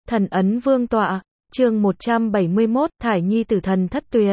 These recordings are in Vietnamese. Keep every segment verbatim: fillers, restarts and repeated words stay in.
Thần ấn vương tọa, chương một trăm bảy mươi mốt, Thải Nhi tử thần thất tuyệt.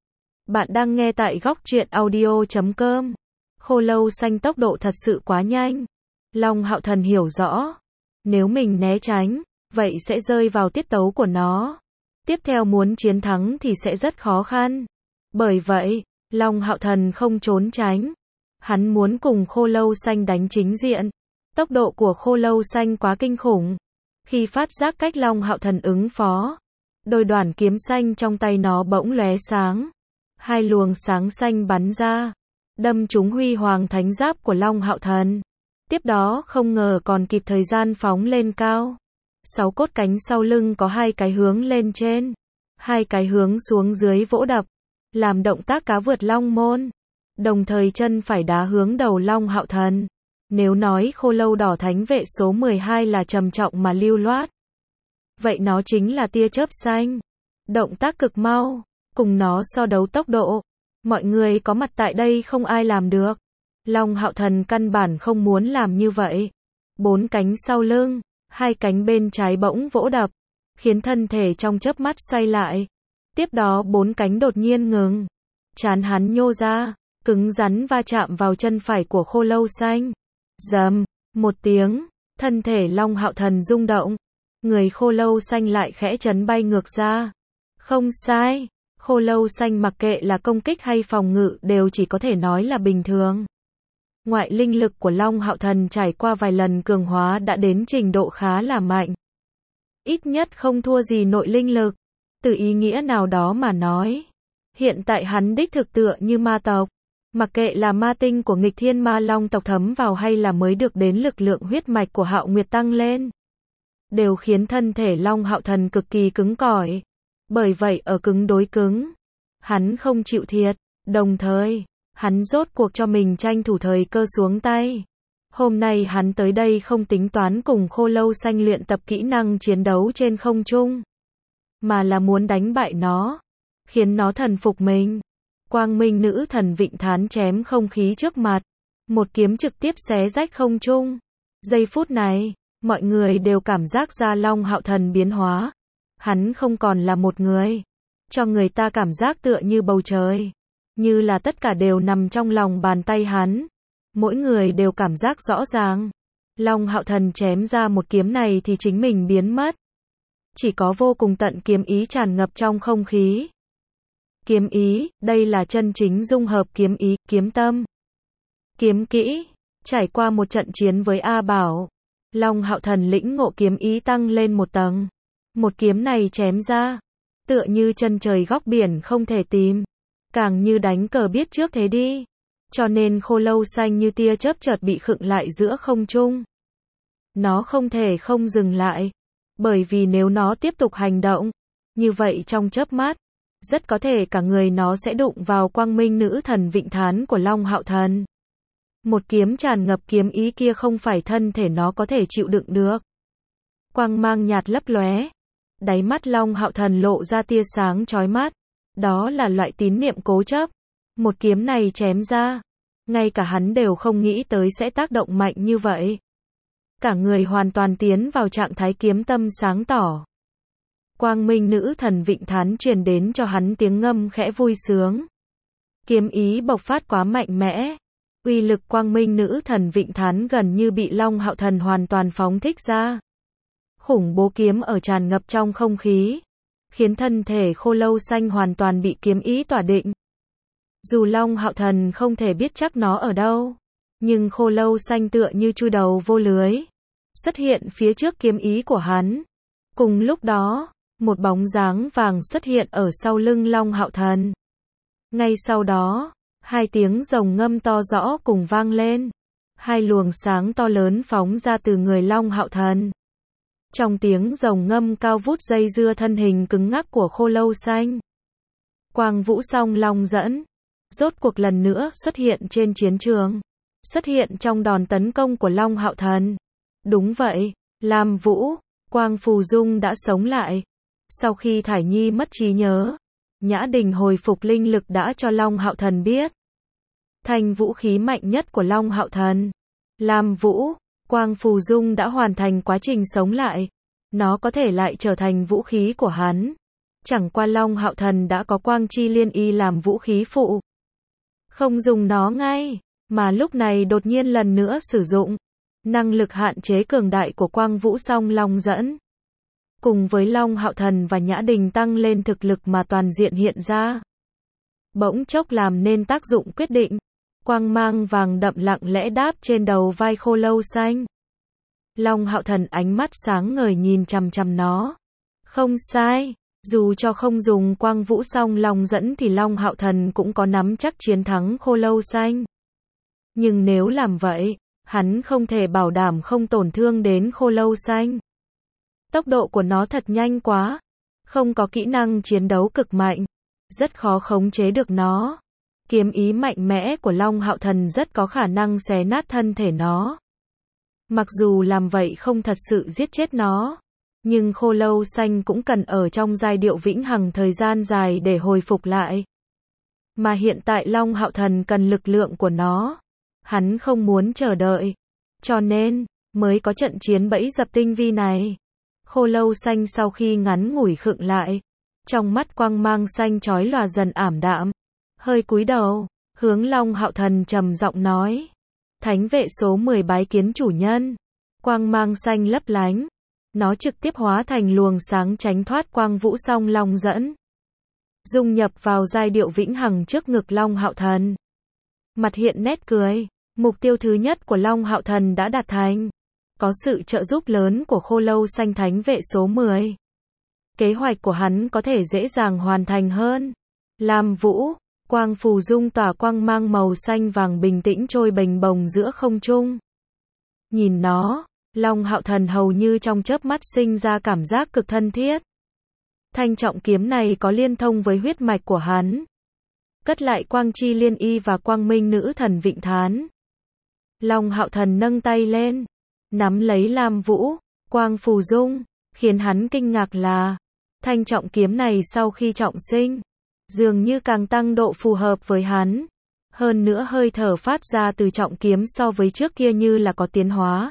Bạn đang nghe tại góc truyện audio chấm com. Khô lâu xanh tốc độ thật sự quá nhanh. Long Hạo Thần hiểu rõ. Nếu mình né tránh, vậy sẽ rơi vào tiết tấu của nó. Tiếp theo muốn chiến thắng thì sẽ rất khó khăn. Bởi vậy, Long Hạo Thần không trốn tránh. Hắn muốn cùng khô lâu xanh đánh chính diện. Tốc độ của khô lâu xanh quá kinh khủng. Khi phát giác cách Long Hạo Thần ứng phó, đôi đoản kiếm xanh trong tay nó bỗng lóe sáng. Hai luồng sáng xanh bắn ra, đâm trúng huy hoàng thánh giáp của Long Hạo Thần. Tiếp đó không ngờ còn kịp thời gian phóng lên cao. Sáu cốt cánh sau lưng có hai cái hướng lên trên, hai cái hướng xuống dưới vỗ đập, làm động tác cá vượt long môn. Đồng thời chân phải đá hướng đầu Long Hạo Thần. Nếu nói khô lâu đỏ thánh vệ số mười hai là trầm trọng mà lưu loát, vậy nó chính là tia chớp xanh. Động tác cực mau, cùng nó so đấu tốc độ, mọi người có mặt tại đây không ai làm được. Long Hạo Thần căn bản không muốn làm như vậy. Bốn cánh sau lưng, hai cánh bên trái bỗng vỗ đập, khiến thân thể trong chớp mắt xoay lại. Tiếp đó bốn cánh đột nhiên ngừng. Trán hắn nhô ra, cứng rắn va chạm vào chân phải của khô lâu xanh. Rầm, một tiếng, thân thể Long Hạo Thần rung động. Người khô lâu xanh lại khẽ chấn bay ngược ra. Không sai, khô lâu xanh mặc kệ là công kích hay phòng ngự đều chỉ có thể nói là bình thường. Ngoại linh lực của Long Hạo Thần trải qua vài lần cường hóa đã đến trình độ khá là mạnh. Ít nhất không thua gì nội linh lực. Từ ý nghĩa nào đó mà nói, hiện tại hắn đích thực tựa như ma tộc. Mặc kệ là ma tinh của nghịch thiên ma long tộc thấm vào hay là mới được đến lực lượng huyết mạch của Hạo Nguyệt tăng lên, đều khiến thân thể Long Hạo Thần cực kỳ cứng cỏi. Bởi vậy ở cứng đối cứng, hắn không chịu thiệt. Đồng thời, hắn rốt cuộc cho mình tranh thủ thời cơ xuống tay. Hôm nay hắn tới đây không tính toán cùng khô lâu xanh luyện tập kỹ năng chiến đấu trên không trung, mà là muốn đánh bại nó, khiến nó thần phục mình. Quang Minh nữ thần Vịnh Thán chém không khí trước mặt, một kiếm trực tiếp xé rách không trung. Giây phút này, mọi người đều cảm giác ra Long Hạo Thần biến hóa. Hắn không còn là một người, cho người ta cảm giác tựa như bầu trời, như là tất cả đều nằm trong lòng bàn tay hắn. Mỗi người đều cảm giác rõ ràng, Long Hạo Thần chém ra một kiếm này thì chính mình biến mất. Chỉ có vô cùng tận kiếm ý tràn ngập trong không khí. Kiếm ý, đây là chân chính dung hợp kiếm ý, kiếm tâm, kiếm kỹ. Trải qua một trận chiến với A Bảo, Long Hạo Thần lĩnh ngộ kiếm ý tăng lên một tầng. Một kiếm này chém ra, tựa như chân trời góc biển không thể tìm, càng như đánh cờ biết trước thế đi. Cho nên khô lâu xanh như tia chớp chợt bị khựng lại giữa không trung. Nó không thể không dừng lại, bởi vì nếu nó tiếp tục hành động, như vậy trong chớp mắt, rất có thể cả người nó sẽ đụng vào Quang Minh nữ thần Vịnh Thán của Long Hạo Thần. Một kiếm tràn ngập kiếm ý kia không phải thân thể nó có thể chịu đựng được. Quang mang nhạt lấp lóe, đáy mắt Long Hạo Thần lộ ra tia sáng chói mắt. Đó là loại tín niệm cố chấp. Một kiếm này chém ra, ngay cả hắn đều không nghĩ tới sẽ tác động mạnh như vậy. Cả người hoàn toàn tiến vào trạng thái kiếm tâm sáng tỏ. Quang Minh nữ thần Vịnh Thán truyền đến cho hắn tiếng ngâm khẽ vui sướng. Kiếm ý bộc phát quá mạnh mẽ. Uy lực Quang Minh nữ thần Vịnh Thán gần như bị Long Hạo Thần hoàn toàn phóng thích ra. Khủng bố kiếm ở tràn ngập trong không khí, khiến thân thể khô lâu xanh hoàn toàn bị kiếm ý tỏa định. Dù Long Hạo Thần không thể biết chắc nó ở đâu, nhưng khô lâu xanh tựa như chui đầu vô lưới, xuất hiện phía trước kiếm ý của hắn. Cùng lúc đó, một bóng dáng vàng xuất hiện ở sau lưng Long Hạo Thần. Ngay sau đó, hai tiếng rồng ngâm to rõ cùng vang lên. Hai luồng sáng to lớn phóng ra từ người Long Hạo Thần. Trong tiếng rồng ngâm cao vút dây dưa thân hình cứng ngắc của khô lâu xanh. Quang Vũ Song Long dẫn, rốt cuộc lần nữa xuất hiện trên chiến trường, xuất hiện trong đòn tấn công của Long Hạo Thần. Đúng vậy, Lam Vũ, Quang Phù Dung đã sống lại. Sau khi Thải Nhi mất trí nhớ, Nhã Đình hồi phục linh lực đã cho Long Hạo Thần biết. Thanh vũ khí mạnh nhất của Long Hạo Thần, Lam Vũ, Quang Phù Dung đã hoàn thành quá trình sống lại. nó có thể lại trở thành vũ khí của hắn. Chẳng qua Long Hạo Thần đã có Quang Chi Liên Y làm vũ khí phụ. Không dùng nó ngay, mà lúc này đột nhiên lần nữa sử dụng. Năng lực hạn chế cường đại của Quang Vũ Song Long dẫn. Cùng với Long Hạo Thần và Nhã Đình tăng lên thực lực mà toàn diện hiện ra. Bỗng chốc làm nên tác dụng quyết định. Quang mang vàng đậm lặng lẽ đáp trên đầu vai Khô Lâu Xanh. Long Hạo Thần ánh mắt sáng ngời nhìn chằm chằm nó. Không sai, dù cho không dùng Quang Vũ Song Long dẫn thì Long Hạo Thần cũng có nắm chắc chiến thắng Khô Lâu Xanh. Nhưng nếu làm vậy, hắn không thể bảo đảm không tổn thương đến Khô Lâu Xanh. Tốc độ của nó thật nhanh quá, không có kỹ năng chiến đấu cực mạnh, rất khó khống chế được nó. Kiếm ý mạnh mẽ của Long Hạo Thần rất có khả năng xé nát thân thể nó. Mặc dù làm vậy không thật sự giết chết nó, nhưng Khô Lâu Xanh cũng cần ở trong giai điệu vĩnh hằng thời gian dài để hồi phục lại. Mà hiện tại Long Hạo Thần cần lực lượng của nó. Hắn không muốn chờ đợi. Cho nên, mới có trận chiến bẫy dập tinh vi này. Khô Lâu Xanh sau khi ngắn ngủi khựng lại, trong mắt quang mang xanh chói lòa dần ảm đạm. Hơi cúi đầu, hướng Long Hạo Thần trầm giọng nói. Thánh vệ số mười bái kiến chủ nhân. Quang mang xanh lấp lánh. Nó trực tiếp hóa thành luồng sáng tránh thoát Quang Vũ Song Long dẫn. Dung nhập vào giai điệu vĩnh hằng trước ngực Long Hạo Thần. Mặt hiện nét cười. Mục tiêu thứ nhất của Long Hạo Thần đã đạt thành. Có sự trợ giúp lớn của Khô Lâu Xanh thánh vệ số mười. Kế hoạch của hắn có thể dễ dàng hoàn thành hơn. Lam Vũ, quang phù dung tỏa quang mang màu xanh vàng bình tĩnh trôi bềnh bồng giữa không trung. Nhìn nó, Long Hạo Thần hầu như trong chớp mắt sinh ra cảm giác cực thân thiết. Thanh trọng kiếm này có liên thông với huyết mạch của hắn. Cất lại Quang Chi Liên Y và Quang Minh Nữ Thần Vịnh Thán. Long Hạo Thần nâng tay lên, nắm lấy Lam Vũ, quang phù dung, khiến hắn kinh ngạc là, thanh trọng kiếm này sau khi trọng sinh, dường như càng tăng độ phù hợp với hắn. Hơn nữa hơi thở phát ra từ trọng kiếm so với trước kia như là có tiến hóa.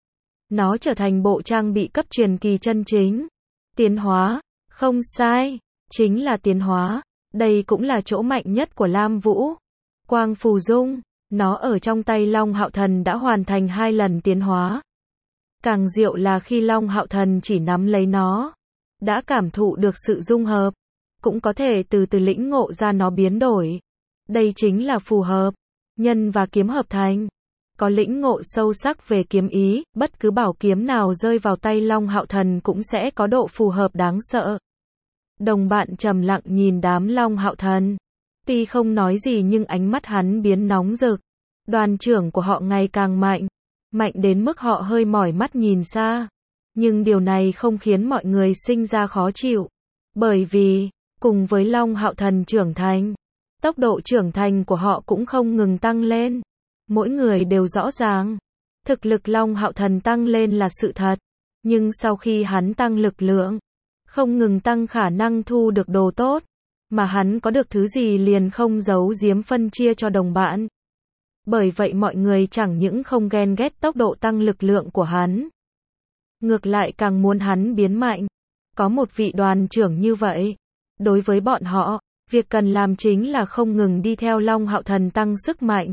Nó trở thành bộ trang bị cấp truyền kỳ chân chính. Tiến hóa, không sai, chính là tiến hóa, đây cũng là chỗ mạnh nhất của Lam Vũ. Quang phù dung. Nó ở trong tay Long Hạo Thần đã hoàn thành hai lần tiến hóa. Càng diệu là khi Long Hạo Thần chỉ nắm lấy nó, đã cảm thụ được sự dung hợp, cũng có thể từ từ lĩnh ngộ ra nó biến đổi. Đây chính là phù hợp, nhân và kiếm hợp thành. Có lĩnh ngộ sâu sắc về kiếm ý, bất cứ bảo kiếm nào rơi vào tay Long Hạo Thần cũng sẽ có độ phù hợp đáng sợ. Đồng bạn trầm lặng nhìn đám Long Hạo Thần. Tuy không nói gì nhưng ánh mắt hắn biến nóng rực. Đoàn trưởng của họ ngày càng mạnh. Mạnh đến mức họ hơi mỏi mắt nhìn xa. Nhưng điều này không khiến mọi người sinh ra khó chịu. Bởi vì, cùng với Long Hạo Thần trưởng thành, tốc độ trưởng thành của họ cũng không ngừng tăng lên. Mỗi người đều rõ ràng. Thực lực Long Hạo Thần tăng lên là sự thật. Nhưng sau khi hắn tăng lực lượng, không ngừng tăng khả năng thu được đồ tốt. Mà hắn có được thứ gì liền không giấu giếm phân chia cho đồng bạn. Bởi vậy mọi người chẳng những không ghen ghét tốc độ tăng lực lượng của hắn. Ngược lại càng muốn hắn biến mạnh. Có một vị đoàn trưởng như vậy. Đối với bọn họ, việc cần làm chính là không ngừng đi theo Long Hạo Thần tăng sức mạnh.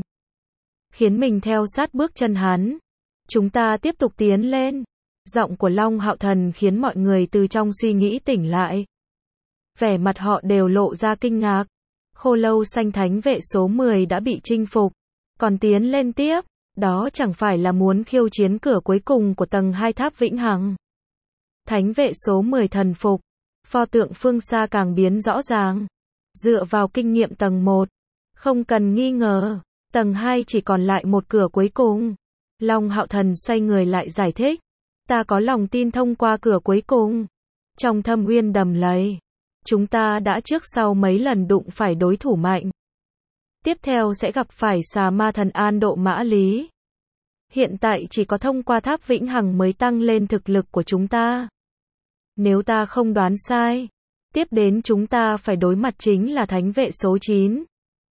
Khiến mình theo sát bước chân hắn. Chúng ta tiếp tục tiến lên. Giọng của Long Hạo Thần khiến mọi người từ trong suy nghĩ tỉnh lại. Vẻ mặt họ đều lộ ra kinh ngạc. Khô Lâu Xanh thánh vệ số mười đã bị chinh phục. Còn tiến lên tiếp, đó chẳng phải là muốn khiêu chiến cửa cuối cùng của tầng hai tháp vĩnh hằng. Thánh vệ số mười thần phục. Pho tượng phương xa càng biến rõ ràng. Dựa vào kinh nghiệm tầng một. Không cần nghi ngờ. Tầng hai chỉ còn lại một cửa cuối cùng. Long Hạo Thần xoay người lại giải thích. Ta có lòng tin thông qua cửa cuối cùng. Trong thâm uyên đầm lầy. Chúng ta đã trước sau mấy lần đụng phải đối thủ mạnh. Tiếp theo sẽ gặp phải xà ma thần An Độ Mã Lý. Hiện tại chỉ có thông qua tháp vĩnh hằng mới tăng lên thực lực của chúng ta. Nếu ta không đoán sai, tiếp đến chúng ta phải đối mặt chính là thánh vệ số chín.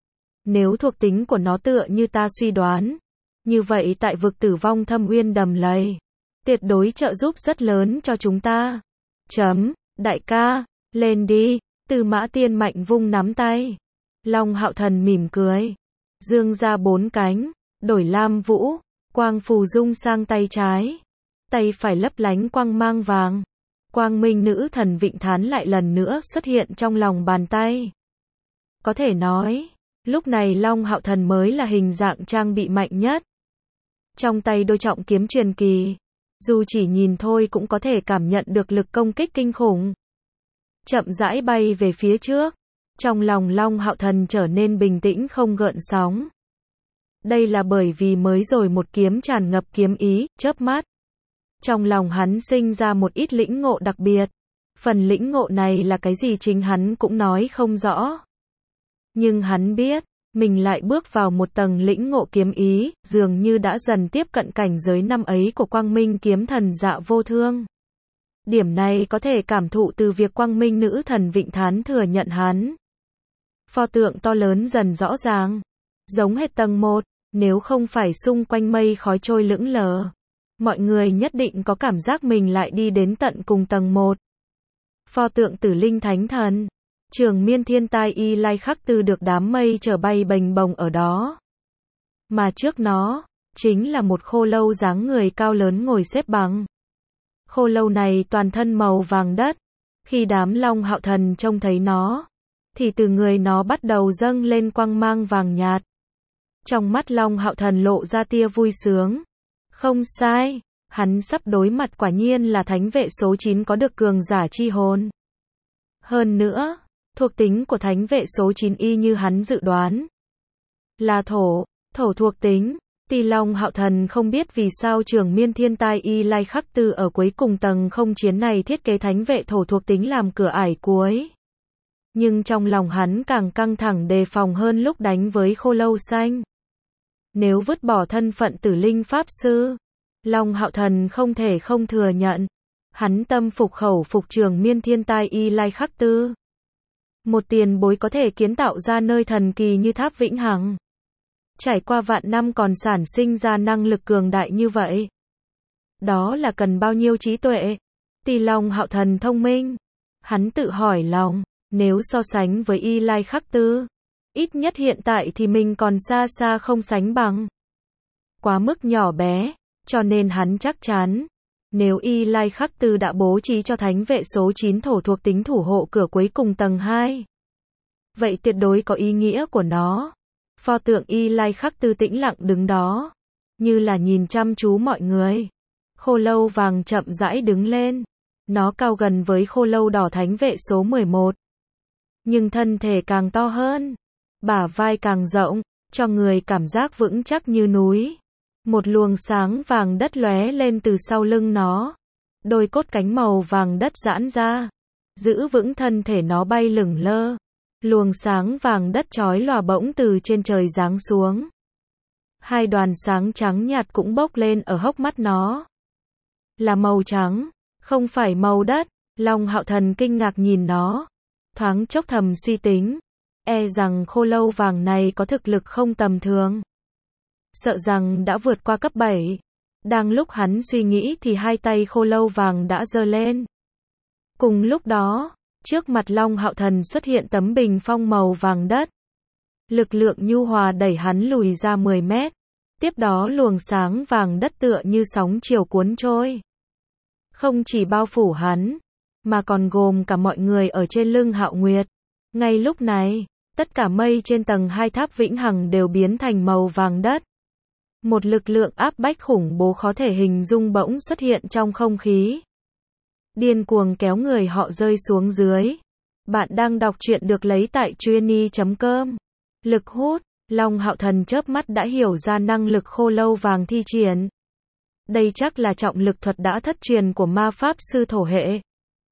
Nếu thuộc tính của nó tựa như ta suy đoán, như vậy tại vực tử vong thâm uyên đầm lầy, tuyệt đối trợ giúp rất lớn cho chúng ta. Chấm, đại ca, lên đi, Tư Mã Tiên mạnh vung nắm tay. Long Hạo Thần mỉm cười, dương ra bốn cánh, đổi lam vũ, quang phù dung sang tay trái. Tay phải lấp lánh quang mang vàng. Quang minh nữ thần Vịnh Thán lại lần nữa xuất hiện trong lòng bàn tay. Có thể nói, lúc này Long Hạo Thần mới là hình dạng trang bị mạnh nhất. Trong tay đôi trọng kiếm truyền kỳ, dù chỉ nhìn thôi cũng có thể cảm nhận được lực công kích kinh khủng. Chậm rãi bay về phía trước, trong lòng Long Hạo Thần trở nên bình tĩnh không gợn sóng. Đây là bởi vì mới rồi một kiếm tràn ngập kiếm ý, chớp mắt. Trong lòng hắn sinh ra một ít lĩnh ngộ đặc biệt. Phần lĩnh ngộ này là cái gì chính hắn cũng nói không rõ. Nhưng hắn biết, mình lại bước vào một tầng lĩnh ngộ kiếm ý, dường như đã dần tiếp cận cảnh giới năm ấy của Quang Minh kiếm thần Dạ Vô Thương. Điểm này có thể cảm thụ từ việc Quang Minh nữ thần Vịnh Thán thừa nhận hắn. Pho tượng to lớn dần rõ ràng, giống hệt tầng một, nếu không phải xung quanh mây khói trôi lững lờ, mọi người nhất định có cảm giác mình lại đi đến tận cùng tầng một. Pho tượng Tử Linh Thánh Thần, Trường Miên Thiên Tai Y Lai Khắc Tư được đám mây chở bay bềnh bồng ở đó. Mà trước nó, chính là một khô lâu dáng người cao lớn ngồi xếp bằng. Khô lâu này toàn thân màu vàng đất. Khi đám Long Hạo Thần trông thấy nó, thì từ người nó bắt đầu dâng lên quang mang vàng nhạt. Trong mắt Long Hạo Thần lộ ra tia vui sướng. Không sai, hắn sắp đối mặt quả nhiên là thánh vệ số chín có được cường giả chi hồn. Hơn nữa, thuộc tính của thánh vệ số chín y như hắn dự đoán. Là thổ, thổ thuộc tính. Tỷ Long Hạo Thần không biết vì sao Trường Miên Thiên Tai Y Lai Khắc Tư ở cuối cùng tầng không chiến này thiết kế thánh vệ thổ thuộc tính làm cửa ải cuối. Nhưng trong lòng hắn càng căng thẳng đề phòng hơn lúc đánh với khô lâu xanh. Nếu vứt bỏ thân phận Tử Linh Pháp Sư, Long Hạo Thần không thể không thừa nhận. Hắn tâm phục khẩu phục Trường Miên Thiên Tai Y Lai Khắc Tư. Một tiền bối có thể kiến tạo ra nơi thần kỳ như tháp vĩnh hằng. Trải qua vạn năm còn sản sinh ra năng lực cường đại như vậy. Đó là cần bao nhiêu trí tuệ. Tỷ Long Hạo Thần thông minh. Hắn tự hỏi lòng, nếu so sánh với Y Lai Khắc Tư, ít nhất hiện tại thì mình còn xa xa không sánh bằng. Quá mức nhỏ bé, cho nên hắn chắc chắn, nếu Y Lai Khắc Tư đã bố trí cho thánh vệ số chín thổ thuộc tính thủ hộ cửa cuối cùng tầng hai, vậy tuyệt đối có ý nghĩa của nó. Pho tượng Y Lai Khắc Tư tĩnh lặng đứng đó, như là nhìn chăm chú mọi người. Khô lâu vàng chậm rãi đứng lên. Nó cao gần với khô lâu đỏ thánh vệ số mười một. Nhưng thân thể càng to hơn, bả vai càng rộng, cho người cảm giác vững chắc như núi. Một luồng sáng vàng đất lóe lên từ sau lưng nó. Đôi cốt cánh màu vàng đất giãn ra, giữ vững thân thể nó bay lửng lơ. Luồng sáng vàng đất chói lòa bỗng từ trên trời giáng xuống. Hai đoàn sáng trắng nhạt cũng bốc lên ở hốc mắt nó. Là màu trắng, không phải màu đất. Long Hạo Thần kinh ngạc nhìn nó, thoáng chốc thầm suy tính, e rằng khô lâu vàng này có thực lực không tầm thường. Sợ rằng đã vượt qua cấp bảy. Đang lúc hắn suy nghĩ thì hai tay khô lâu vàng đã giơ lên. Cùng lúc đó, trước mặt Long Hạo Thần xuất hiện tấm bình phong màu vàng đất. Lực lượng nhu hòa đẩy hắn lùi ra mười mét. Tiếp đó luồng sáng vàng đất tựa như sóng chiều cuốn trôi. Không chỉ bao phủ hắn, mà còn gồm cả mọi người ở trên lưng Hạo Nguyệt. Ngay lúc này, tất cả mây trên tầng hai tháp vĩnh hằng đều biến thành màu vàng đất. Một lực lượng áp bách khủng bố khó thể hình dung bỗng xuất hiện trong không khí. Điên cuồng kéo người họ rơi xuống dưới. Bạn đang đọc truyện được lấy tại truyenee chấm com. Lực hút, Long Hạo Thần chớp mắt đã hiểu ra năng lực khô lâu vàng thi triển. Đây chắc là trọng lực thuật đã thất truyền của ma pháp sư thổ hệ.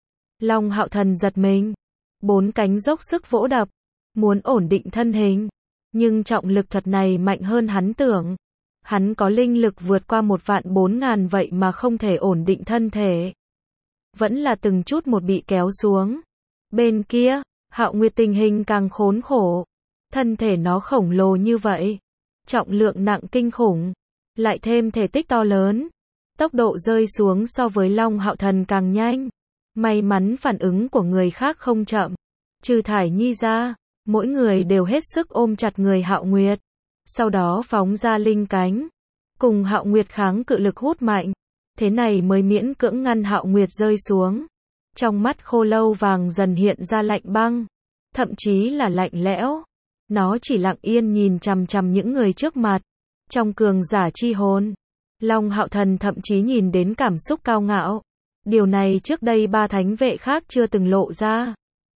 Long Hạo Thần giật mình. Bốn cánh dốc sức vỗ đập, muốn ổn định thân hình. Nhưng trọng lực thuật này mạnh hơn hắn tưởng. Hắn có linh lực vượt qua một vạn bốn ngàn vậy mà không thể ổn định thân thể. Vẫn là từng chút một bị kéo xuống. Bên kia, Hạo Nguyệt tình hình càng khốn khổ. Thân thể nó khổng lồ như vậy. Trọng lượng nặng kinh khủng. Lại thêm thể tích to lớn. Tốc độ rơi xuống so với Long Hạo Thần càng nhanh. May mắn phản ứng của người khác không chậm. Trừ Thải Nhi ra, mỗi người đều hết sức ôm chặt người Hạo Nguyệt. Sau đó phóng ra linh cánh. Cùng Hạo Nguyệt kháng cự lực hút mạnh. Thế này mới miễn cưỡng ngăn Hạo Nguyệt rơi xuống. Trong mắt Khô Lâu Vàng dần hiện ra lạnh băng. Thậm chí là lạnh lẽo. Nó chỉ lặng yên nhìn chằm chằm những người trước mặt. Trong cường giả chi hồn, Long Hạo Thần thậm chí nhìn đến cảm xúc cao ngạo. Điều này trước đây ba thánh vệ khác chưa từng lộ ra.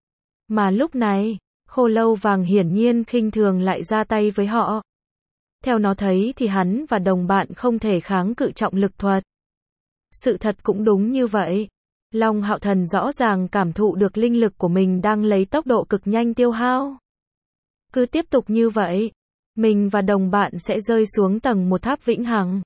Mà lúc này, Khô Lâu Vàng hiển nhiên khinh thường lại ra tay với họ. Theo nó thấy thì hắn và đồng bạn không thể kháng cự trọng lực thuật. Sự thật cũng đúng như vậy. Long Hạo Thần rõ ràng cảm thụ được linh lực của mình đang lấy tốc độ cực nhanh tiêu hao. Cứ tiếp tục như vậy, mình và đồng bạn sẽ rơi xuống tầng một tháp vĩnh hằng.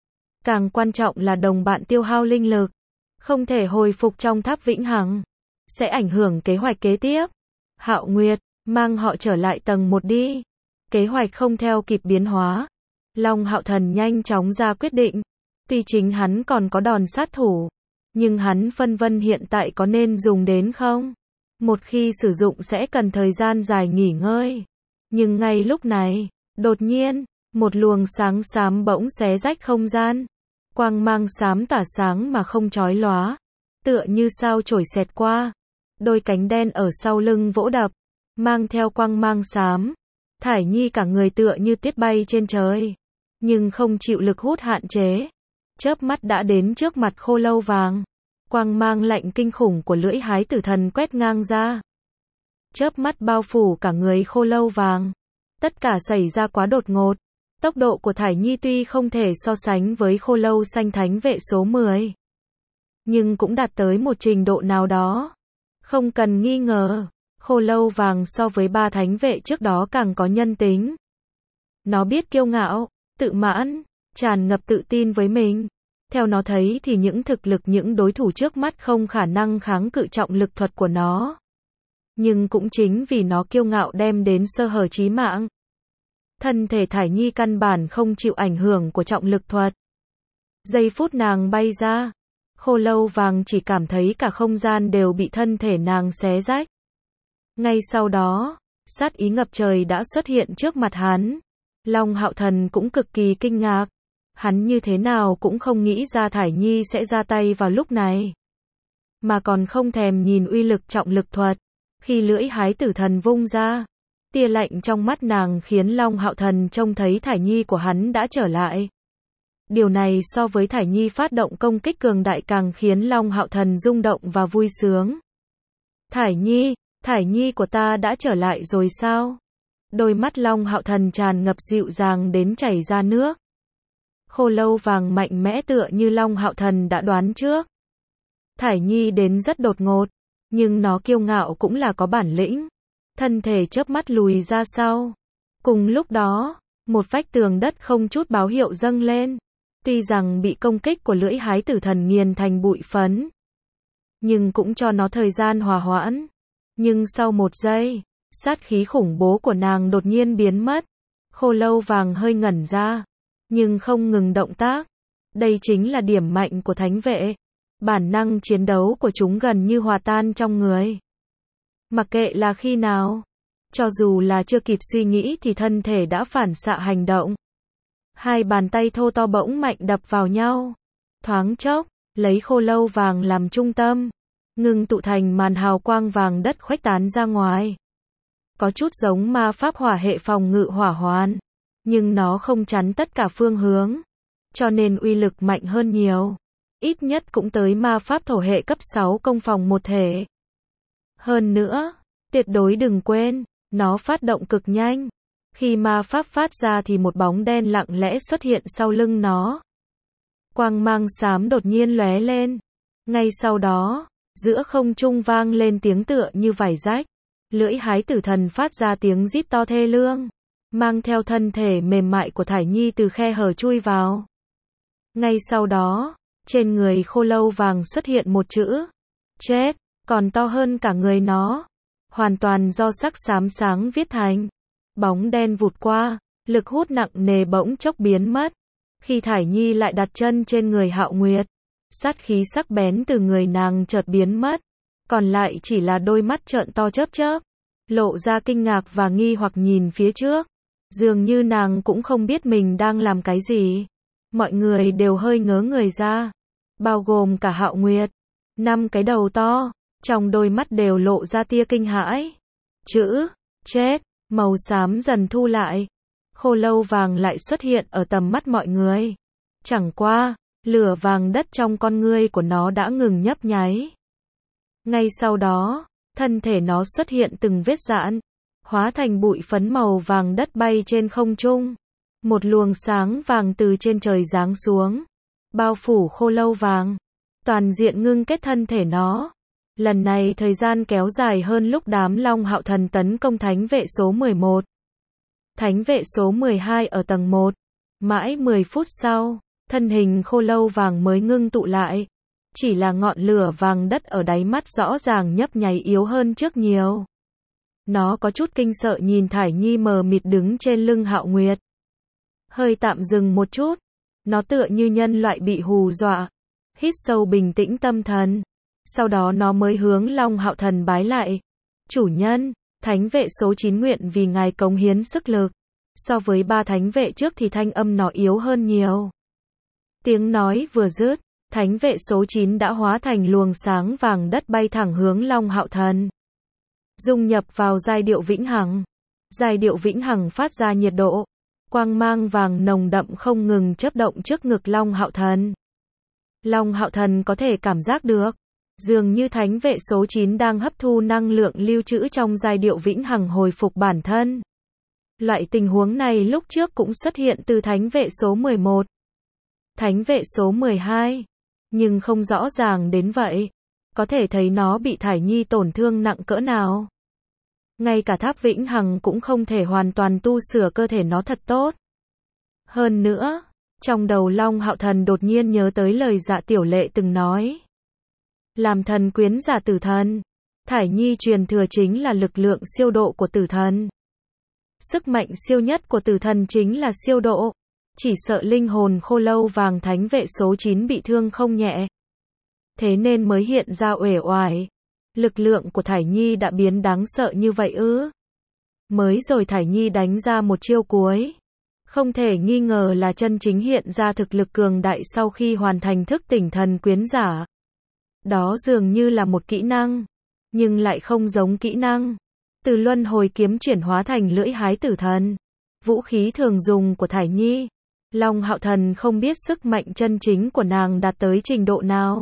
Càng quan trọng là đồng bạn tiêu hao linh lực, không thể hồi phục trong tháp vĩnh hằng, sẽ ảnh hưởng kế hoạch kế tiếp. Hạo Nguyệt, mang họ trở lại tầng một đi. Kế hoạch không theo kịp biến hóa. Long Hạo Thần nhanh chóng ra quyết định. Tuy chính hắn còn có đòn sát thủ, nhưng hắn phân vân hiện tại có nên dùng đến không? Một khi sử dụng sẽ cần thời gian dài nghỉ ngơi. Nhưng ngay lúc này, đột nhiên, một luồng sáng xám bỗng xé rách không gian. Quang mang xám tỏa sáng mà không chói lóa, tựa như sao chổi xẹt qua. Đôi cánh đen ở sau lưng vỗ đập, mang theo quang mang xám. Thải Nhi cả người tựa như tiết bay trên trời, nhưng không chịu lực hút hạn chế. Chớp mắt đã đến trước mặt Khô Lâu Vàng. Quang mang lạnh kinh khủng của lưỡi hái tử thần quét ngang ra. Chớp mắt bao phủ cả người Khô Lâu Vàng. Tất cả xảy ra quá đột ngột. Tốc độ của Thải Nhi tuy không thể so sánh với Khô Lâu Xanh Thánh vệ số mười, nhưng cũng đạt tới một trình độ nào đó. Không cần nghi ngờ, Khô Lâu Vàng so với ba thánh vệ trước đó càng có nhân tính. Nó biết kiêu ngạo, tự mãn, tràn ngập tự tin với mình. Theo nó thấy thì những thực lực những đối thủ trước mắt không khả năng kháng cự trọng lực thuật của nó. Nhưng cũng chính vì nó kiêu ngạo đem đến sơ hở chí mạng. Thân thể Thải Nhi căn bản không chịu ảnh hưởng của trọng lực thuật. Giây phút nàng bay ra, Khô Lâu Vàng chỉ cảm thấy cả không gian đều bị thân thể nàng xé rách. Ngay sau đó, sát ý ngập trời đã xuất hiện trước mặt hắn. Long Hạo Thần cũng cực kỳ kinh ngạc. Hắn như thế nào cũng không nghĩ ra Thải Nhi sẽ ra tay vào lúc này. Mà còn không thèm nhìn uy lực trọng lực thuật. Khi lưỡi hái tử thần vung ra, tia lạnh trong mắt nàng khiến Long Hạo Thần trông thấy Thải Nhi của hắn đã trở lại. Điều này so với Thải Nhi phát động công kích cường đại càng khiến Long Hạo Thần rung động và vui sướng. Thải Nhi, Thải Nhi của ta đã trở lại rồi sao? Đôi mắt Long Hạo Thần tràn ngập dịu dàng đến chảy ra nước. Khô Lâu Vàng mạnh mẽ tựa như Long Hạo Thần đã đoán trước. Thải Nhi đến rất đột ngột, nhưng nó kiêu ngạo cũng là có bản lĩnh. Thân thể chớp mắt lùi ra sau. Cùng lúc đó, một vách tường đất không chút báo hiệu dâng lên. Tuy rằng bị công kích của lưỡi hái tử thần nghiền thành bụi phấn, nhưng cũng cho nó thời gian hòa hoãn. Nhưng sau một giây, sát khí khủng bố của nàng đột nhiên biến mất. Khô Lâu Vàng hơi ngẩn ra, nhưng không ngừng động tác. Đây chính là điểm mạnh của thánh vệ. Bản năng chiến đấu của chúng gần như hòa tan trong người. Mặc kệ là khi nào, cho dù là chưa kịp suy nghĩ thì thân thể đã phản xạ hành động. Hai bàn tay thô to bỗng mạnh đập vào nhau. Thoáng chốc, lấy Khô Lâu Vàng làm trung tâm, ngưng tụ thành màn hào quang vàng đất khuếch tán ra ngoài. Có chút giống ma pháp hỏa hệ phòng ngự hỏa hoàn, nhưng nó không chắn tất cả phương hướng, cho nên uy lực mạnh hơn nhiều. Ít nhất cũng tới ma pháp thổ hệ cấp sáu công phòng một thể. Hơn nữa, tuyệt đối đừng quên, nó phát động cực nhanh. Khi ma pháp phát ra thì một bóng đen lặng lẽ xuất hiện sau lưng nó. Quang mang xám đột nhiên lóe lên. Ngay sau đó, giữa không trung vang lên tiếng tựa như vải rách. Lưỡi hái tử thần phát ra tiếng rít to thê lương, mang theo thân thể mềm mại của Thải Nhi từ khe hở chui vào. Ngay sau đó, trên người Khô Lâu Vàng xuất hiện một chữ chết, còn to hơn cả người nó. Hoàn toàn do sắc xám sáng viết thành. Bóng đen vụt qua, lực hút nặng nề bỗng chốc biến mất. Khi Thải Nhi lại đặt chân trên người Hạo Nguyệt, sát khí sắc bén từ người nàng chợt biến mất, còn lại chỉ là đôi mắt trợn to chớp chớp, lộ ra kinh ngạc và nghi hoặc nhìn phía trước. Dường như nàng cũng không biết mình đang làm cái gì. Mọi người đều hơi ngớ người ra, bao gồm cả Hạo Nguyệt. Năm cái đầu to, trong đôi mắt đều lộ ra tia kinh hãi. Chữ chết màu xám dần thu lại. Khô lâu vàng lại xuất hiện ở tầm mắt mọi người. Chẳng qua, lửa vàng đất trong con ngươi của nó đã ngừng nhấp nháy. Ngay sau đó, thân thể nó xuất hiện từng vết rạn, hóa thành bụi phấn màu vàng đất bay trên không trung. Một luồng sáng vàng từ trên trời giáng xuống, bao phủ khô lâu vàng, toàn diện ngưng kết thân thể nó. Lần này thời gian kéo dài hơn lúc đám Long Hạo Thần tấn công thánh vệ số mười một. Thánh vệ số mười hai ở tầng một. Mãi mười phút sau, thân hình khô lâu vàng mới ngưng tụ lại. Chỉ là ngọn lửa vàng đất ở đáy mắt rõ ràng nhấp nháy yếu hơn trước nhiều. Nó có chút kinh sợ nhìn Thải Nhi mờ mịt đứng trên lưng Hạo Nguyệt. Hơi tạm dừng một chút. Nó tựa như nhân loại bị hù dọa. Hít sâu bình tĩnh tâm thần. Sau đó nó mới hướng Long Hạo Thần bái lại. Chủ nhân, thánh vệ số chín nguyện vì ngài cống hiến sức lực. So với ba thánh vệ trước thì thanh âm nó yếu hơn nhiều. Tiếng nói vừa dứt, thánh vệ số chín đã hóa thành luồng sáng vàng đất bay thẳng hướng Long Hạo Thần. Dung nhập vào giai điệu vĩnh hằng. Giai điệu vĩnh hằng phát ra nhiệt độ. Quang mang vàng nồng đậm không ngừng chớp động trước ngực Long Hạo Thần. Long Hạo Thần có thể cảm giác được. Dường như thánh vệ số chín đang hấp thu năng lượng lưu trữ trong giai điệu vĩnh hằng hồi phục bản thân. Loại tình huống này lúc trước cũng xuất hiện từ thánh vệ số mười một. Thánh vệ số mười hai. Nhưng không rõ ràng đến vậy. Có thể thấy nó bị Thải Nhi tổn thương nặng cỡ nào. Ngay cả tháp vĩnh hằng cũng không thể hoàn toàn tu sửa cơ thể nó thật tốt. Hơn nữa, trong đầu Long Hạo Thần đột nhiên nhớ tới lời Dạ Tiểu Lệ từng nói. Làm thần quyến giả tử thần, Thải Nhi truyền thừa chính là lực lượng siêu độ của tử thần. Sức mạnh siêu nhất của tử thần chính là siêu độ. Chỉ sợ linh hồn khô lâu vàng thánh vệ số chín bị thương không nhẹ. Thế nên mới hiện ra uể oải. Lực lượng của Thải Nhi đã biến đáng sợ như vậy ư? Mới rồi Thải Nhi đánh ra một chiêu cuối. Không thể nghi ngờ là chân chính hiện ra thực lực cường đại sau khi hoàn thành thức tỉnh thần quyến giả. Đó dường như là một kỹ năng, nhưng lại không giống kỹ năng. Từ luân hồi kiếm chuyển hóa thành lưỡi hái tử thần, vũ khí thường dùng của Thải Nhi. Long Hạo Thần không biết sức mạnh chân chính của nàng đạt tới trình độ nào.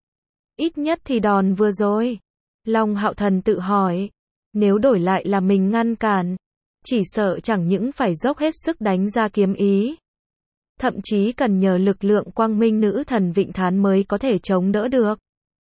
Ít nhất thì đòn vừa rồi. Long Hạo Thần tự hỏi, nếu đổi lại là mình ngăn cản, chỉ sợ chẳng những phải dốc hết sức đánh ra kiếm ý. Thậm chí cần nhờ lực lượng quang minh nữ thần Vịnh Thán mới có thể chống đỡ được.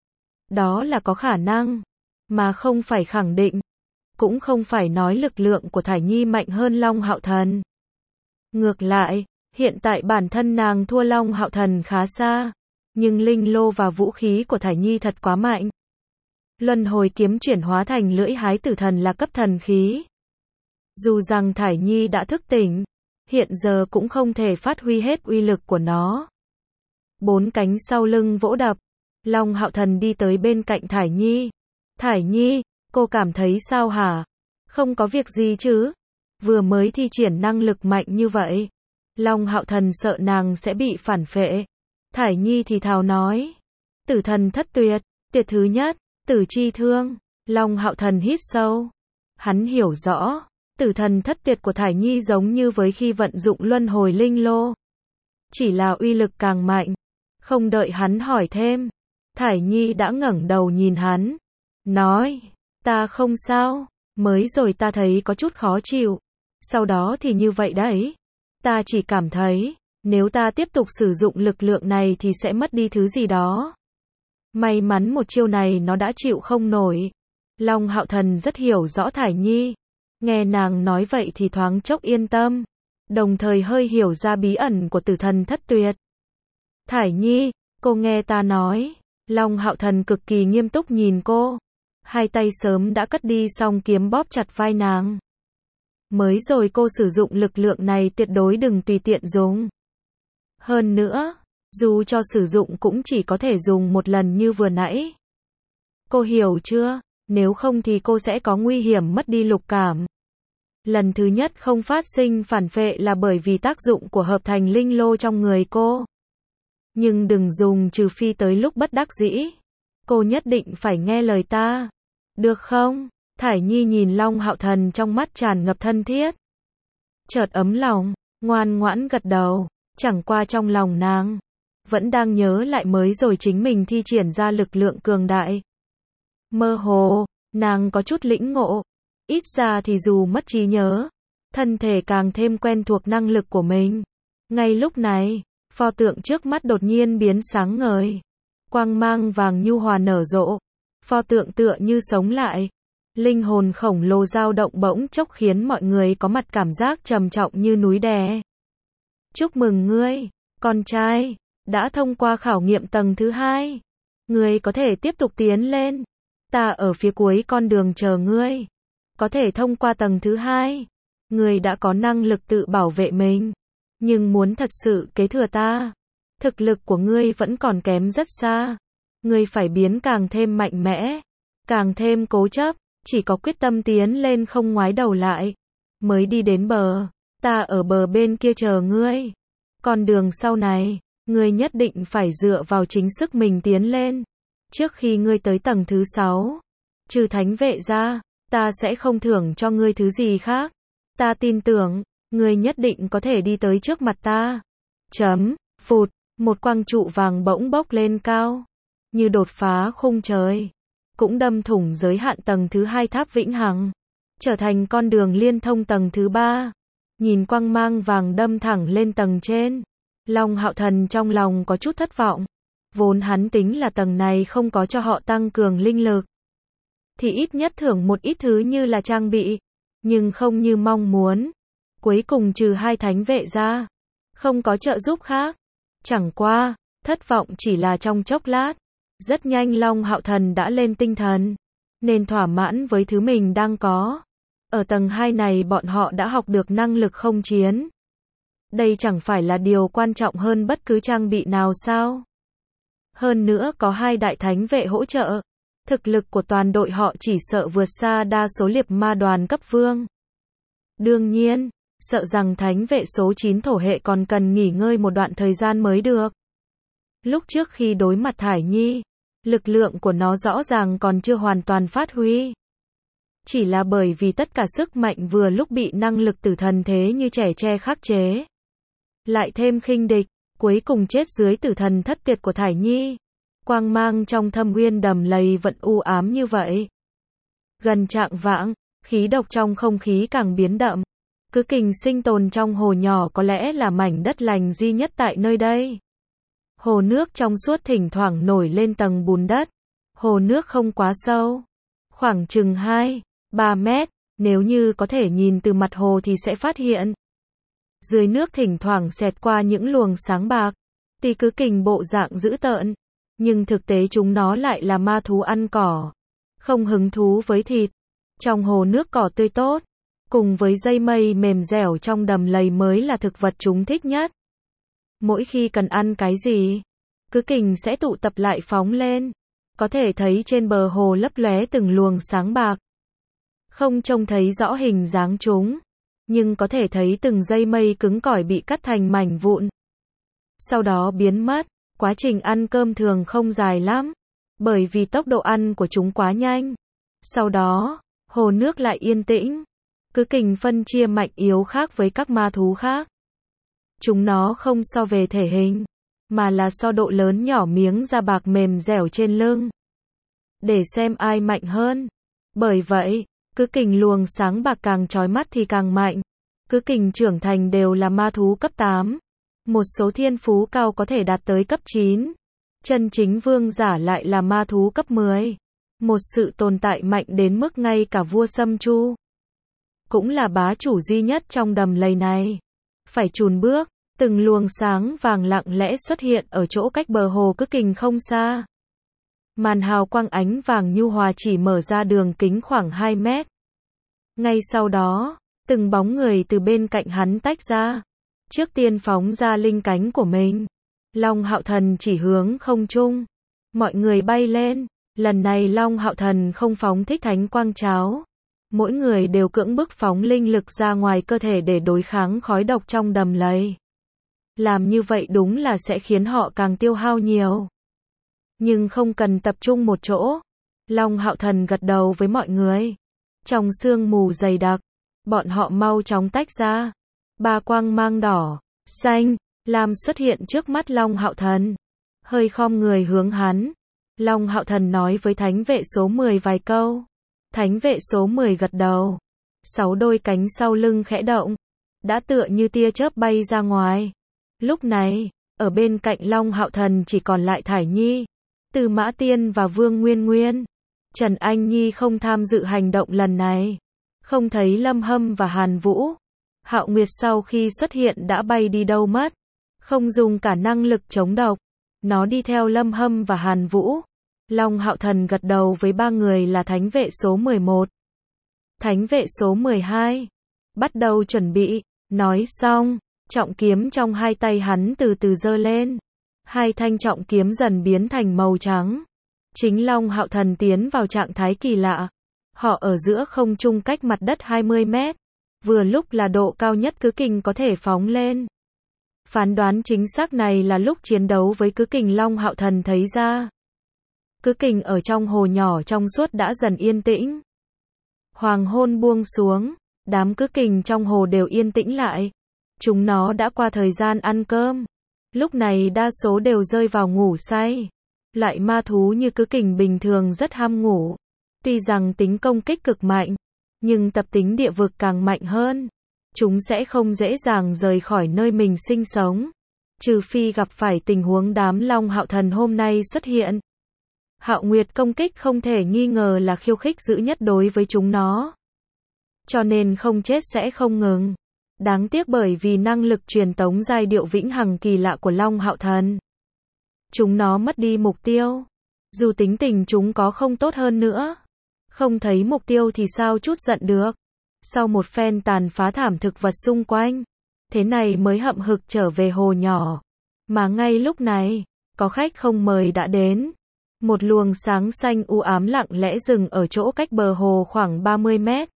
Đó là có khả năng, mà không phải khẳng định. Cũng không phải nói lực lượng của Thải Nhi mạnh hơn Long Hạo Thần. Ngược lại, hiện tại bản thân nàng thua Long Hạo Thần khá xa. Nhưng linh lô và vũ khí của Thải Nhi thật quá mạnh. Luân hồi kiếm chuyển hóa thành lưỡi hái tử thần là cấp thần khí. Dù rằng Thải Nhi đã thức tỉnh, hiện giờ cũng không thể phát huy hết uy lực của nó. Bốn cánh sau lưng vỗ đập, Long Hạo Thần đi tới bên cạnh Thải Nhi. Thải Nhi, cô cảm thấy sao hả? Không có việc gì chứ? Vừa mới thi triển năng lực mạnh như vậy. Long Hạo Thần sợ nàng sẽ bị phản phệ. Thải Nhi thì thào nói. Tử thần thất tuyệt, tiệt thứ nhất, tử chi thương. Long Hạo Thần hít sâu. Hắn hiểu rõ, tử thần thất tuyệt của Thải Nhi giống như với khi vận dụng luân hồi linh lô. Chỉ là uy lực càng mạnh. Không đợi hắn hỏi thêm, Thải Nhi đã ngẩng đầu nhìn hắn. Nói, ta không sao, mới rồi ta thấy có chút khó chịu. Sau đó thì như vậy đấy. Ta chỉ cảm thấy, nếu ta tiếp tục sử dụng lực lượng này thì sẽ mất đi thứ gì đó. May mắn một chiêu này nó đã chịu không nổi. Long Hạo Thần rất hiểu rõ Thải Nhi. Nghe nàng nói vậy thì thoáng chốc yên tâm. Đồng thời hơi hiểu ra bí ẩn của tử thần thất tuyệt. Thải Nhi, cô nghe ta nói. Long Hạo Thần cực kỳ nghiêm túc nhìn cô. Hai tay sớm đã cất đi song kiếm bóp chặt vai nàng. Mới rồi cô sử dụng lực lượng này tuyệt đối đừng tùy tiện dùng. Hơn nữa, dù cho sử dụng cũng chỉ có thể dùng một lần như vừa nãy. Cô hiểu chưa? Nếu không thì cô sẽ có nguy hiểm mất đi lục cảm. Lần thứ nhất không phát sinh phản phệ là bởi vì tác dụng của hợp thành linh lô trong người cô. Nhưng đừng dùng trừ phi tới lúc bất đắc dĩ. Cô nhất định phải nghe lời ta. Được không? Thải Nhi nhìn Long Hạo Thần trong mắt tràn ngập thân thiết. Chợt ấm lòng, ngoan ngoãn gật đầu. Chẳng qua trong lòng nàng vẫn đang nhớ lại mới rồi chính mình thi triển ra lực lượng cường đại. Mơ hồ, nàng có chút lĩnh ngộ. Ít ra thì dù mất trí nhớ, thân thể càng thêm quen thuộc năng lực của mình. Ngay lúc này, pho tượng trước mắt đột nhiên biến sáng ngời. Quang mang vàng nhu hòa nở rộ. Pho tượng tựa như sống lại. Linh hồn khổng lồ dao động bỗng chốc khiến mọi người có mặt cảm giác trầm trọng như núi đè. Chúc mừng ngươi, con trai, đã thông qua khảo nghiệm tầng thứ hai. Ngươi có thể tiếp tục tiến lên. Ta ở phía cuối con đường chờ ngươi. Có thể thông qua tầng thứ hai. Ngươi đã có năng lực tự bảo vệ mình. Nhưng muốn thật sự kế thừa ta, thực lực của ngươi vẫn còn kém rất xa. Ngươi phải biến càng thêm mạnh mẽ, càng thêm cố chấp, chỉ có quyết tâm tiến lên không ngoái đầu lại, mới đi đến bờ. Ta ở bờ bên kia chờ ngươi. Con đường sau này, ngươi nhất định phải dựa vào chính sức mình tiến lên. Trước khi ngươi tới tầng thứ sáu, trừ thánh vệ ra, ta sẽ không thưởng cho ngươi thứ gì khác. Ta tin tưởng, ngươi nhất định có thể đi tới trước mặt ta. Chấm, phụt, một quang trụ vàng bỗng bốc lên cao, như đột phá khung trời, cũng đâm thủng giới hạn tầng thứ hai tháp vĩnh hằng, trở thành con đường liên thông tầng thứ ba. Nhìn quang mang vàng đâm thẳng lên tầng trên, Long Hạo Thần trong lòng có chút thất vọng. Vốn hắn tính là tầng này không có cho họ tăng cường linh lực, thì ít nhất thưởng một ít thứ như là trang bị, nhưng không như mong muốn. Cuối cùng trừ hai thánh vệ ra, không có trợ giúp khác. Chẳng qua, thất vọng chỉ là trong chốc lát. Rất nhanh Long Hạo Thần đã lên tinh thần, nên thỏa mãn với thứ mình đang có. Ở tầng hai này bọn họ đã học được năng lực không chiến. Đây chẳng phải là điều quan trọng hơn bất cứ trang bị nào sao? Hơn nữa có hai đại thánh vệ hỗ trợ. Thực lực của toàn đội họ chỉ sợ vượt xa đa số liệp ma đoàn cấp vương. Đương nhiên, sợ rằng thánh vệ số chín thổ hệ còn cần nghỉ ngơi một đoạn thời gian mới được. Lúc trước khi đối mặt Thải Nhi, lực lượng của nó rõ ràng còn chưa hoàn toàn phát huy. Chỉ là bởi vì tất cả sức mạnh vừa lúc bị năng lực tử thần thế như trẻ tre khắc chế. Lại thêm khinh địch, cuối cùng chết dưới tử thần thất tuyệt của Thải Nhi. Quang mang trong thâm uyên đầm lầy vẫn u ám như vậy. Gần trạng vạng, khí độc trong không khí càng biến đậm. Cứ kình sinh tồn trong hồ nhỏ có lẽ là mảnh đất lành duy nhất tại nơi đây. Hồ nước trong suốt thỉnh thoảng nổi lên tầng bùn đất. Hồ nước không quá sâu, khoảng chừng hai, ba mét, nếu như có thể nhìn từ mặt hồ thì sẽ phát hiện. Dưới nước thỉnh thoảng xẹt qua những luồng sáng bạc, tuy cứ kình bộ dạng dữ tợn, nhưng thực tế chúng nó lại là ma thú ăn cỏ, không hứng thú với thịt. Trong hồ nước cỏ tươi tốt, cùng với dây mây mềm dẻo trong đầm lầy mới là thực vật chúng thích nhất. Mỗi khi cần ăn cái gì, cứ kình sẽ tụ tập lại phóng lên. Có thể thấy trên bờ hồ lấp lóe từng luồng sáng bạc. Không trông thấy rõ hình dáng chúng, nhưng có thể thấy từng dây mây cứng cỏi bị cắt thành mảnh vụn. Sau đó biến mất. Quá trình ăn cơm thường không dài lắm, bởi vì tốc độ ăn của chúng quá nhanh. Sau đó, hồ nước lại yên tĩnh. Cứ kình phân chia mạnh yếu khác với các ma thú khác. Chúng nó không so về thể hình, mà là so độ lớn nhỏ miếng da bạc mềm dẻo trên lưng. Để xem ai mạnh hơn. Bởi vậy, cứ kình luồng sáng bạc càng chói mắt thì càng mạnh. Cứ kình trưởng thành đều là ma thú cấp tám. Một số thiên phú cao có thể đạt tới cấp chín. Chân chính vương giả lại là ma thú cấp mười. Một sự tồn tại mạnh đến mức ngay cả vua Sâm Chu cũng là bá chủ duy nhất trong đầm lầy này. Phải chùn bước, từng luồng sáng vàng lặng lẽ xuất hiện ở chỗ cách bờ hồ cứ kình không xa. Màn hào quang ánh vàng nhu hòa chỉ mở ra đường kính khoảng hai mét. Ngay sau đó, từng bóng người từ bên cạnh hắn tách ra. Trước tiên phóng ra linh cánh của mình. Long Hạo Thần chỉ hướng không trung. Mọi người bay lên. Lần này Long Hạo Thần không phóng thích thánh quang cháo. Mỗi người đều cưỡng bức phóng linh lực ra ngoài cơ thể để đối kháng khói độc trong đầm lầy. Làm như vậy đúng là sẽ khiến họ càng tiêu hao nhiều. Nhưng không cần tập trung một chỗ. Long Hạo Thần gật đầu với mọi người. Trong sương mù dày đặc, bọn họ mau chóng tách ra. Ba quang mang đỏ, xanh, lam xuất hiện trước mắt Long Hạo Thần. Hơi khom người hướng hắn. Long Hạo Thần nói với thánh vệ số mười vài câu. Thánh vệ số mười gật đầu. Sáu đôi cánh sau lưng khẽ động. Đã tựa như tia chớp bay ra ngoài. Lúc này, ở bên cạnh Long Hạo Thần chỉ còn lại Thải Nhi, Từ Mã Tiên và Vương Nguyên Nguyên. Trần Anh Nhi không tham dự hành động lần này. Không thấy Lâm Hâm và Hàn Vũ. Hạo Nguyệt sau khi xuất hiện đã bay đi đâu mất. Không dùng cả năng lực chống độc. Nó đi theo Lâm Hâm và Hàn Vũ. Long Hạo Thần gật đầu với ba người là thánh vệ số mười một. Thánh vệ số mười hai. Bắt đầu chuẩn bị. Nói xong, trọng kiếm trong hai tay hắn từ từ giơ lên. Hai thanh trọng kiếm dần biến thành màu trắng. Chính Long Hạo Thần tiến vào trạng thái kỳ lạ. Họ ở giữa không trung cách mặt đất hai mươi mét. Vừa lúc là độ cao nhất cứ kình có thể phóng lên. Phán đoán chính xác này là lúc chiến đấu với cứ kình Long Hạo Thần thấy ra. Cứ kình ở trong hồ nhỏ trong suốt đã dần yên tĩnh. Hoàng hôn buông xuống. Đám cứ kình trong hồ đều yên tĩnh lại. Chúng nó đã qua thời gian ăn cơm. Lúc này đa số đều rơi vào ngủ say. Loại ma thú như cứ kình bình thường rất ham ngủ. Tuy rằng tính công kích cực mạnh, nhưng tập tính địa vực càng mạnh hơn. Chúng sẽ không dễ dàng rời khỏi nơi mình sinh sống. Trừ phi gặp phải tình huống đám Long Hạo Thần hôm nay xuất hiện. Hạo Nguyệt công kích không thể nghi ngờ là khiêu khích dữ nhất đối với chúng nó. Cho nên không chết sẽ không ngừng. Đáng tiếc bởi vì năng lực truyền tống giai điệu vĩnh hằng kỳ lạ của Long Hạo Thần. Chúng nó mất đi mục tiêu. Dù tính tình chúng có không tốt hơn nữa. Không thấy mục tiêu thì sao chút giận được. Sau một phen tàn phá thảm thực vật xung quanh. Thế này mới hậm hực trở về hồ nhỏ. Mà ngay lúc này, có khách không mời đã đến. Một luồng sáng xanh u ám lặng lẽ dừng ở chỗ cách bờ hồ khoảng ba mươi mét.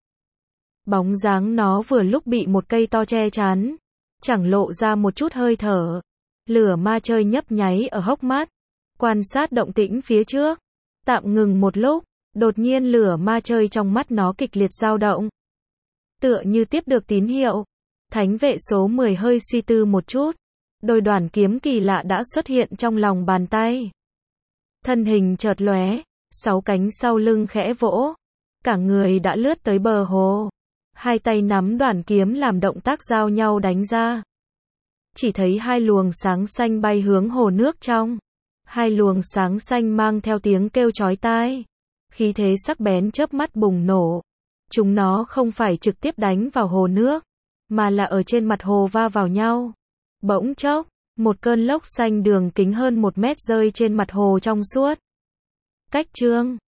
Bóng dáng nó vừa lúc bị một cây to che chắn. Chẳng lộ ra một chút hơi thở. Lửa ma chơi nhấp nháy ở hốc mắt. Quan sát động tĩnh phía trước. Tạm ngừng một lúc. Đột nhiên lửa ma chơi trong mắt nó kịch liệt dao động. Tựa như tiếp được tín hiệu. Thánh vệ số mười hơi suy tư một chút. Đôi đoản kiếm kỳ lạ đã xuất hiện trong lòng bàn tay. Thân hình chợt lóe. Sáu cánh sau lưng khẽ vỗ. Cả người đã lướt tới bờ hồ. Hai tay nắm đoản kiếm làm động tác giao nhau đánh ra. Chỉ thấy hai luồng sáng xanh bay hướng hồ nước trong. Hai luồng sáng xanh mang theo tiếng kêu chói tai. Khí thế sắc bén chớp mắt bùng nổ. Chúng nó không phải trực tiếp đánh vào hồ nước, mà là ở trên mặt hồ va vào nhau. Bỗng chốc, một cơn lốc xanh đường kính hơn một mét rơi trên mặt hồ trong suốt. Cách chương